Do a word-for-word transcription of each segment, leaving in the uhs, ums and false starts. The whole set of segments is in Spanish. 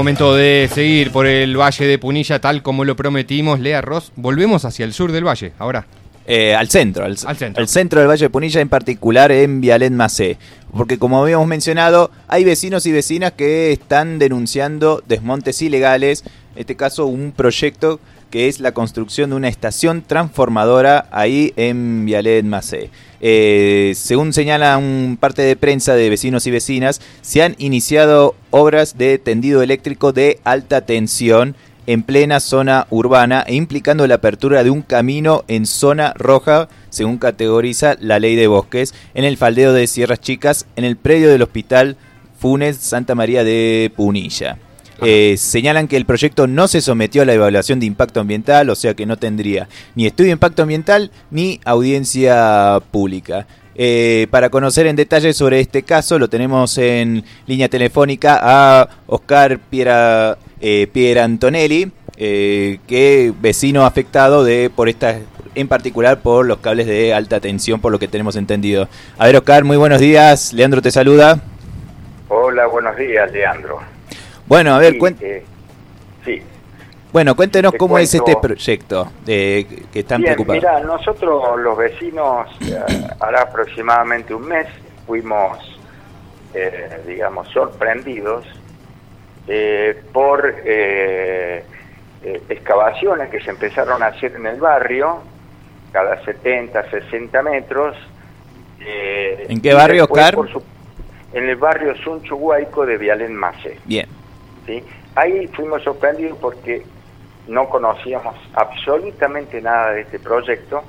momento de seguir por el Valle de Punilla, tal como lo prometimos. Lea Ross, volvemos hacia el sur del valle, ahora. Eh, al centro, al, al centro. Al centro del Valle de Punilla, en particular en Vialet Macé. Porque como habíamos mencionado, hay vecinos y vecinas que están denunciando desmontes ilegales. En este caso, un proyecto que es la construcción de una estación transformadora ahí en Vialet Macé. Eh, según señala un parte de prensa de vecinos y vecinas, se han iniciado obras de tendido eléctrico de alta tensión en plena zona urbana e implicando la apertura de un camino en zona roja, según categoriza la ley de bosques, en el faldeo de Sierras Chicas, en el predio del Hospital Funes Santa María de Punilla. Eh, señalan que el proyecto no se sometió a la evaluación de impacto ambiental, o sea que no tendría ni estudio de impacto ambiental ni audiencia pública. Eh, para conocer en detalle sobre este caso, lo tenemos en línea telefónica a Oscar Piera, eh, Pierantonelli, eh, que vecino afectado de por esta, en particular por los cables de alta tensión, por lo que tenemos entendido. A ver, Oscar, muy buenos días. Leandro te saluda. Hola, buenos días, Leandro. Bueno, a ver, sí, cuen... eh, sí. Bueno, cuéntenos Te cómo cuento... es este proyecto eh, que están Bien, preocupados. Mira, nosotros los vecinos, eh, hará aproximadamente un mes, fuimos, eh, digamos, sorprendidos eh, por eh, eh, excavaciones que se empezaron a hacer en el barrio, cada setenta, sesenta metros. Eh, ¿En qué barrio, después, Oscar? Por su... En el barrio Sunchuhuayco de Vialet Macé. Bien. ¿Sí? Ahí fuimos sorprendidos porque no conocíamos absolutamente nada de este proyecto.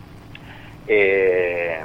Eh,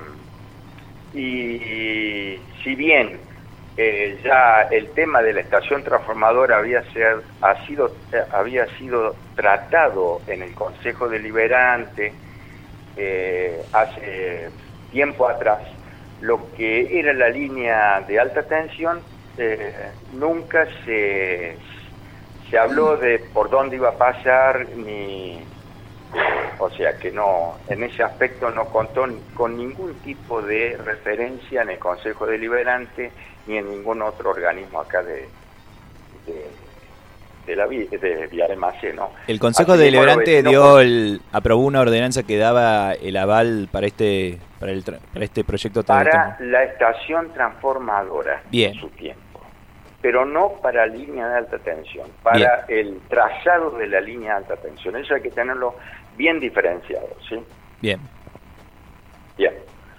y si bien eh, ya el tema de la estación transformadora había, ser, ha sido, eh, había sido tratado en el Consejo Deliberante eh, hace tiempo atrás, lo que era la línea de alta tensión eh, nunca se, se habló de por dónde iba a pasar, ni o sea que no, en ese aspecto no contó con ningún tipo de referencia en el Consejo Deliberante ni en ningún otro organismo acá de de, de la de Vialet Macé, ¿no? El Consejo Así Deliberante no, dio no, el aprobó una ordenanza que daba el aval para este para el para este proyecto para la estación transformadora. Bien. En su tiempo, pero no para línea de alta tensión, para bien. El trazado de la línea de alta tensión. Eso hay que tenerlo bien diferenciado, ¿sí? Bien. Bien.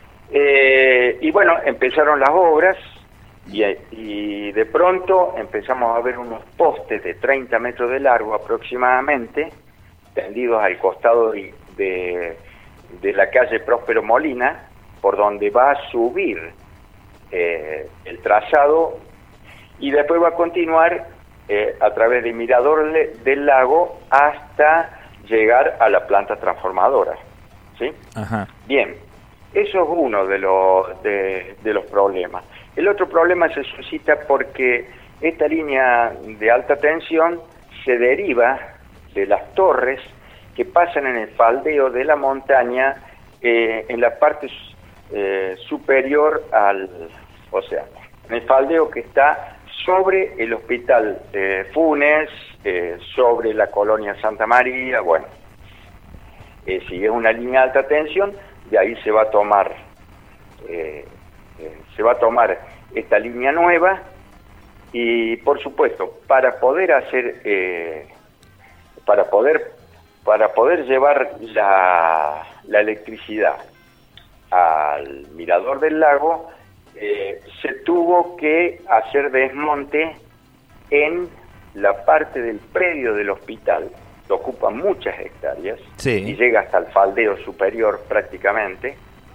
Eh, y bueno, empezaron las obras y, y de pronto empezamos a ver unos postes de treinta metros de largo aproximadamente, tendidos al costado de, de, de la calle Próspero Molina, por donde va a subir eh, el trazado y después va a continuar eh, a través del Mirador de, del Lago hasta llegar a la planta transformadora, ¿sí? Ajá. Bien, eso es uno de los de, de los problemas. El otro problema se suscita porque esta línea de alta tensión se deriva de las torres que pasan en el faldeo de la montaña eh, en la parte eh, superior al océano, en el faldeo que está sobre el hospital eh, Funes, eh, sobre la colonia Santa María. Bueno, eh, si es una línea de alta tensión, de ahí se va a tomar eh, eh, se va a tomar esta línea nueva y por supuesto para poder hacer eh, para poder para poder llevar la, la electricidad al Mirador del Lago eh, se tuvo que hacer desmonte en la parte del predio del hospital, que ocupa muchas hectáreas, sí. Y llega hasta el faldeo superior prácticamente.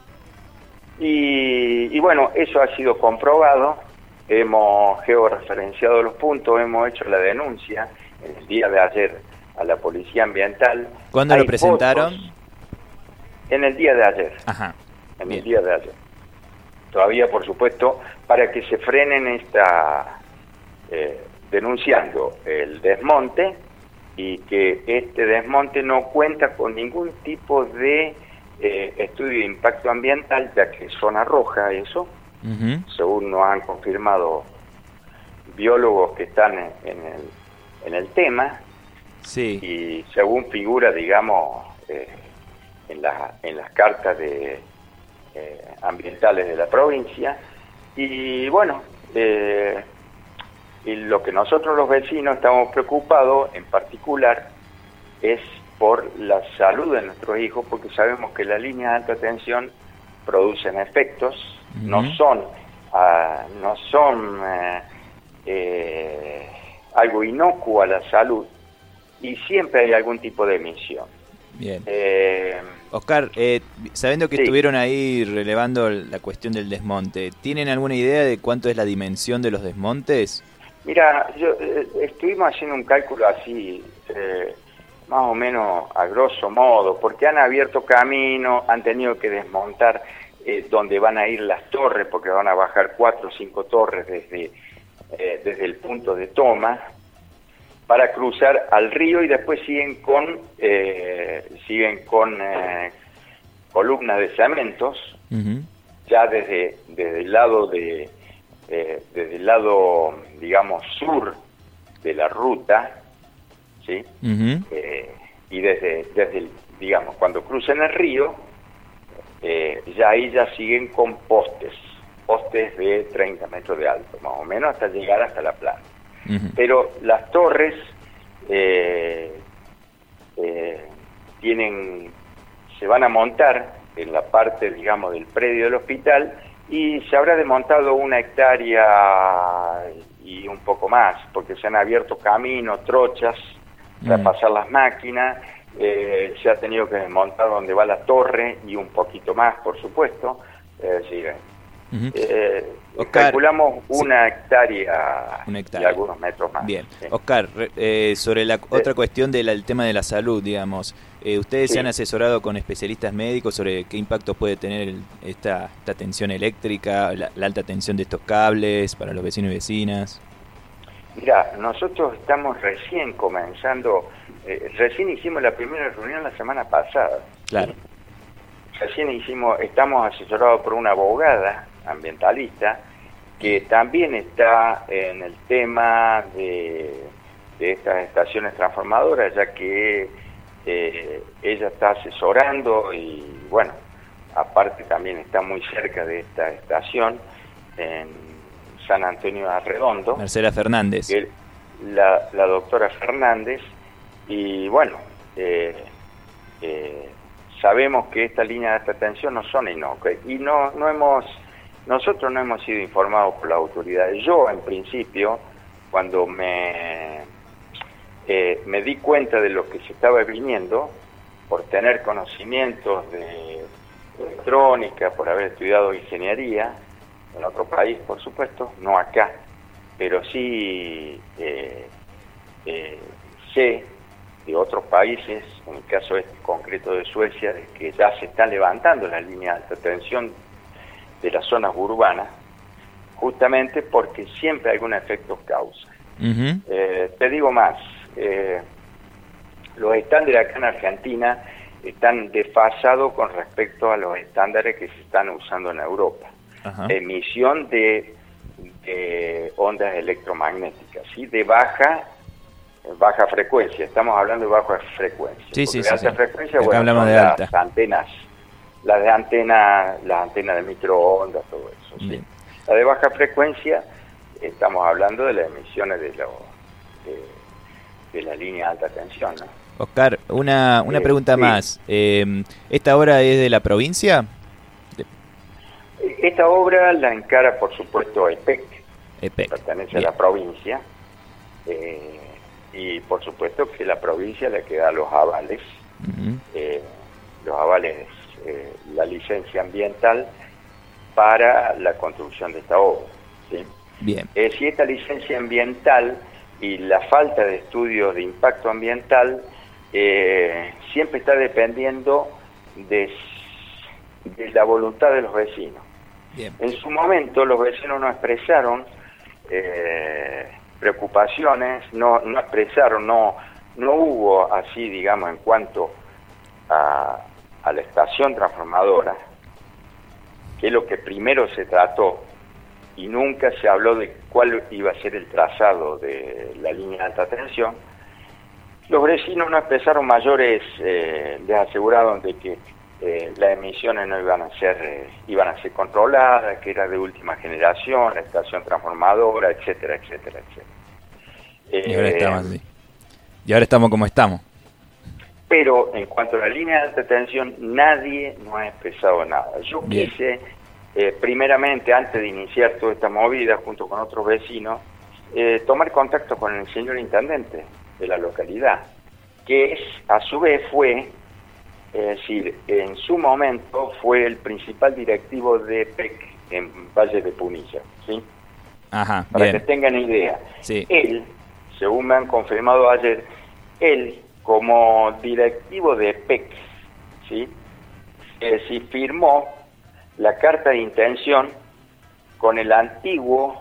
Y, y bueno, eso ha sido comprobado, hemos georreferenciado los puntos, hemos hecho la denuncia en el día de ayer a la Policía Ambiental. ¿Cuándo Hay lo presentaron? fotos en el día de ayer. Ajá. En Bien. el día de ayer. Todavía, por supuesto, para que se frenen esta... Eh, denunciando el desmonte y que este desmonte no cuenta con ningún tipo de eh, estudio de impacto ambiental, ya que es zona roja eso, uh-huh. Según nos han confirmado biólogos que están en, en, el, en el tema, sí. y según figura, digamos, eh, en, la, en las cartas de, eh, ambientales de la provincia, y bueno, eh, y lo que nosotros los vecinos estamos preocupados en particular es por la salud de nuestros hijos, porque sabemos que las líneas de alta tensión producen efectos, uh-huh. no son, uh, no son uh, eh, algo inocuo a la salud, y siempre hay algún tipo de emisión. Bien. Eh, Oscar, eh, sabiendo que sí. estuvieron ahí relevando la cuestión del desmonte, ¿tienen alguna idea de cuánto es la dimensión de los desmontes? Mira, yo eh, estuvimos haciendo un cálculo así, eh, más o menos a grosso modo, porque han abierto camino, han tenido que desmontar eh, donde van a ir las torres, porque van a bajar cuatro o cinco torres desde, eh, desde el punto de toma, para cruzar al río, y después siguen con eh, siguen con eh, columnas de cementos, uh-huh. ya desde, desde el lado de eh, desde el lado, digamos, sur de la ruta, ¿sí? Uh-huh. eh, y desde desde el, digamos, cuando crucen el río, eh, ya ahí ya siguen con postes postes de treinta metros de alto, más o menos, hasta llegar hasta la playa. Uh-huh. Pero las torres eh, eh, tienen, se van a montar en la parte, digamos, del predio del hospital, y se habrá desmontado una hectárea y un poco más, porque se han abierto caminos, trochas para uh-huh. pasar las máquinas, eh, se ha tenido que desmontar donde va la torre y un poquito más, por supuesto. Es decir, Uh-huh. Eh, Oscar, calculamos una, sí. hectárea una hectárea y algunos metros más. Bien. Sí. Oscar, eh, sobre la sí. otra cuestión del tema de la salud, digamos, eh, ¿ustedes sí. se han asesorado con especialistas médicos sobre qué impacto puede tener el, esta, esta tensión eléctrica, la, la alta tensión de estos cables para los vecinos y vecinas? Mira, nosotros estamos recién comenzando, eh, recién hicimos la primera reunión la semana pasada. Claro. ¿sí? Recién hicimos, estamos asesorados por una abogada ambientalista que también está en el tema de, de estas estaciones transformadoras, ya que eh, ella está asesorando y bueno, aparte también está muy cerca de esta estación en San Antonio de Arredondo. Marcela Fernández. Que, la, la doctora Fernández, y bueno, eh, eh, sabemos que estas líneas de alta tensión no son inocuas, y no, no hemos Nosotros no hemos sido informados por las autoridades. Yo, en principio, cuando me, eh, me di cuenta de lo que se estaba viniendo, por tener conocimientos de electrónica, por haber estudiado ingeniería, en otro país, por supuesto, no acá, pero sí eh, eh, sé de otros países, en el caso este concreto de Suecia, de que ya se están levantando las líneas de alta tensión de las zonas urbanas, justamente porque siempre algún efecto causa. Uh-huh. Eh, te digo más, eh, los estándares acá en Argentina están desfasados con respecto a los estándares que se están usando en Europa. Uh-huh. Emisión de, de ondas electromagnéticas, ¿sí? De baja baja frecuencia, estamos hablando de baja frecuencia. Sí, sí, de sí, alta sí. frecuencia, Acá bueno, hablamos son de las alta. antenas, las de antena, las antenas de microondas, todo eso. ¿sí? La de baja frecuencia, estamos hablando de las emisiones de, lo, de, de la línea de alta tensión, ¿no? Oscar, una, una eh, pregunta sí. más. Eh, ¿Esta obra es de la provincia? De... Esta obra la encara, por supuesto, EPEC, EPEC. pertenece Bien. a la provincia, eh, y por supuesto que la provincia le queda los avales, uh-huh. eh, los avales, eh, la licencia ambiental para la construcción de esta obra. ¿sí? Bien. Eh, si esta licencia ambiental y la falta de estudios de impacto ambiental eh, siempre está dependiendo de, de la voluntad de los vecinos. Bien. En su momento los vecinos no expresaron eh, preocupaciones, no, no expresaron, no, no hubo así, digamos, en cuanto a, a la estación transformadora, que es lo que primero se trató y nunca se habló de cuál iba a ser el trazado de la línea de alta tensión, los vecinos no expresaron mayores, eh, les aseguraron de que eh, las emisiones no iban a ser eh, iban a ser controladas, que era de última generación, la estación transformadora, etcétera, etcétera, etcétera. Y ahora estamos así. Y ahora estamos como estamos. Pero en cuanto a la línea de alta tensión, nadie nos ha expresado nada. Yo Bien. quise, eh, primeramente, antes de iniciar toda esta movida, junto con otros vecinos, eh, tomar contacto con el señor intendente de la localidad, que es, a su vez fue, es decir, en su momento fue el principal directivo de P E C en Valle de Punilla, ¿sí? Ajá, Para bien. que tengan idea. Sí. Él, según me han confirmado ayer, él, como directivo de P E C, ¿sí? Eh, sí firmó la carta de intención con el antiguo,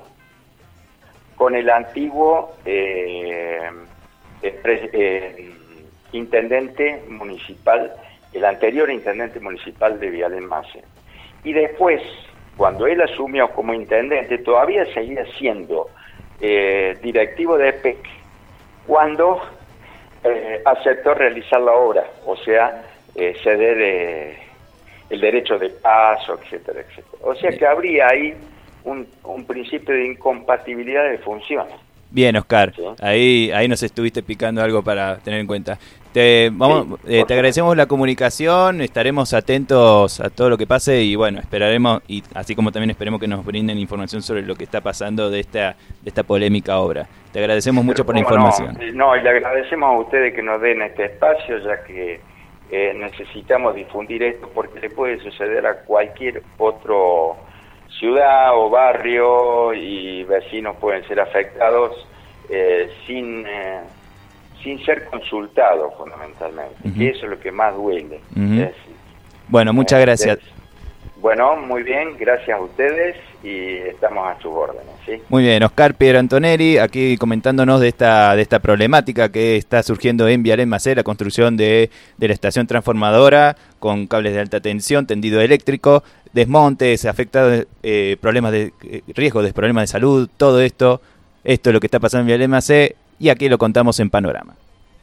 con el antiguo eh, eh, pre- eh, intendente municipal, el anterior intendente municipal de Vialén Masé. Y después, cuando él asumió como intendente, todavía seguía siendo eh, directivo de P E C, cuando eh, aceptó realizar la obra, o sea, eh, ceder eh, el derecho de paso, etcétera, etcétera. O sea que habría ahí un, un principio de incompatibilidad de funciones. Bien, Oscar, Sí. ahí ahí nos estuviste picando algo para tener en cuenta. Te, vamos, Sí, eh, por te agradecemos la comunicación, estaremos atentos a todo lo que pase y bueno, esperaremos, y así como también esperemos que nos brinden información sobre lo que está pasando de esta de esta polémica obra. Te agradecemos mucho por la ¿Cómo no? información. Eh, No, y le agradecemos a ustedes que nos den este espacio, ya que eh, necesitamos difundir esto porque le puede suceder a cualquier otro ciudad o barrio y vecinos pueden ser afectados eh, sin eh, sin ser consultados fundamentalmente, Ujú. y eso es lo que más duele. Ujú. Es decir, Bueno, muchas eh, gracias. es- bueno, muy bien, gracias a ustedes y estamos a sus órdenes, ¿sí? Muy bien, Oscar Piero Antonelli, aquí comentándonos de esta de esta problemática que está surgiendo en Vialén Masé, la construcción de, de la estación transformadora con cables de alta tensión, tendido eléctrico, desmontes, afecta eh, problemas de eh, riesgo de problemas de salud, todo esto, esto es lo que está pasando en Vialén Masé y aquí lo contamos en Panorama.